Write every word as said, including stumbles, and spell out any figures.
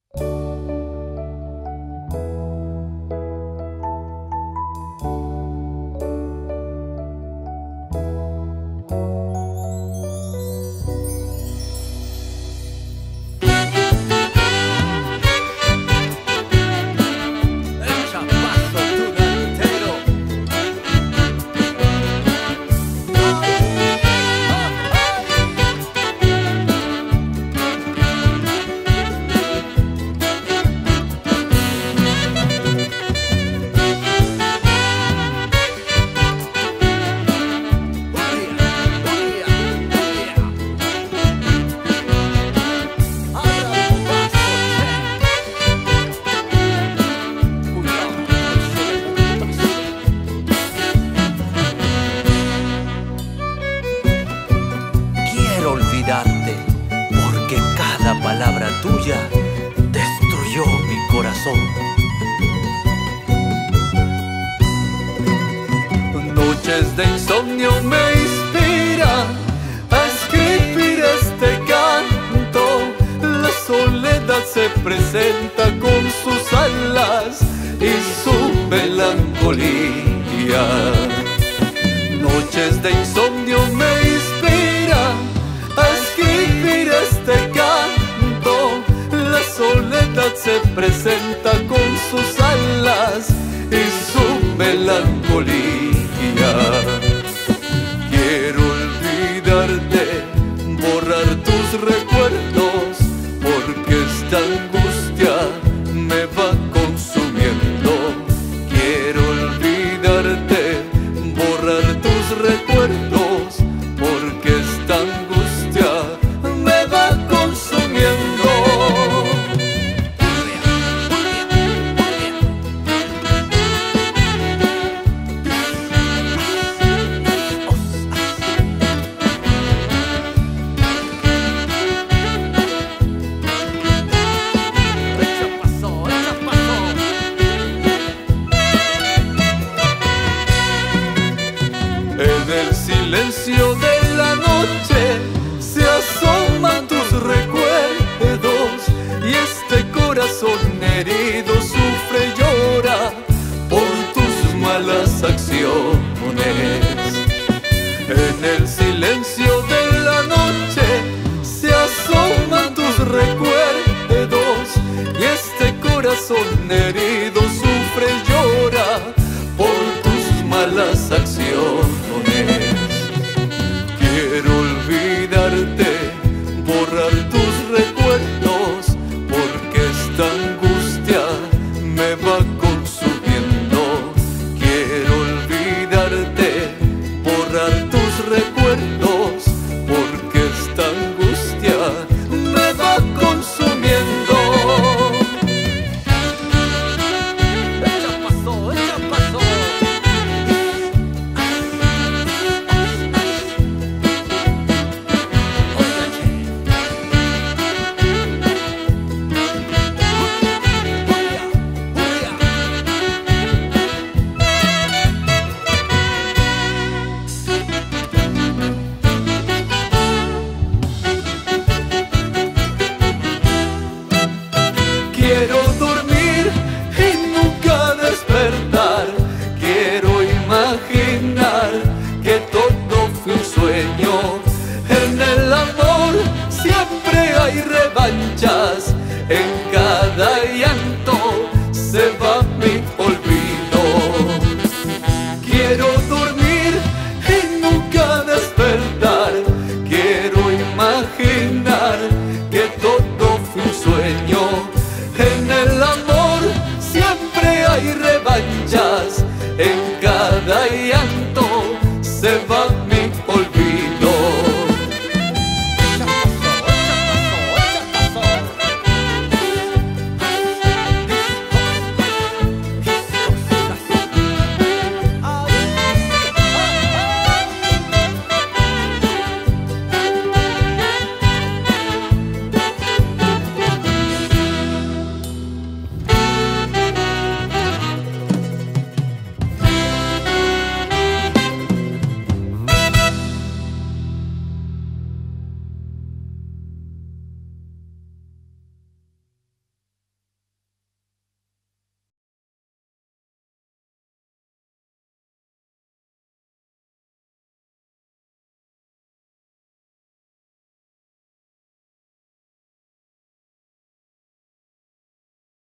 Porque cada palabra tuya destruyó mi corazón. Noches de insomnio me inspiran a escribir este canto. La soledad se presenta con sus alas y su melancolía. Noches de insomnio me inspiran a escribir este canto. La soledad se presenta con sus alas y su melancolía. Quiero olvidarte, borrar tus recuerdos, porque esta angustia me va consumiendo. Quiero olvidarte, borrar tus recuerdos, porque esta angustia me va consumiendo. En el silencio de la noche se asoman tus recuerdos y este corazón herido sufre y llora por tus malas acciones. En el silencio de la noche se asoman tus recuerdos y este corazón herido sufre y llora por tus malas acciones. Quiero olvidarte, borrar tus recuerdos, porque esta angustia me va consumiendo. Quiero olvidarte, borrar tus recuerdos, porque esta angustia me va consumiendo. Ya pasó, ya pasó. Quiero dormir y nunca despertar. Quiero imaginar que todo fue un sueño. En el amor siempre hay revanchas. En cada llanto se va mi olvido. Quiero dormir y nunca despertar. Quiero imaginar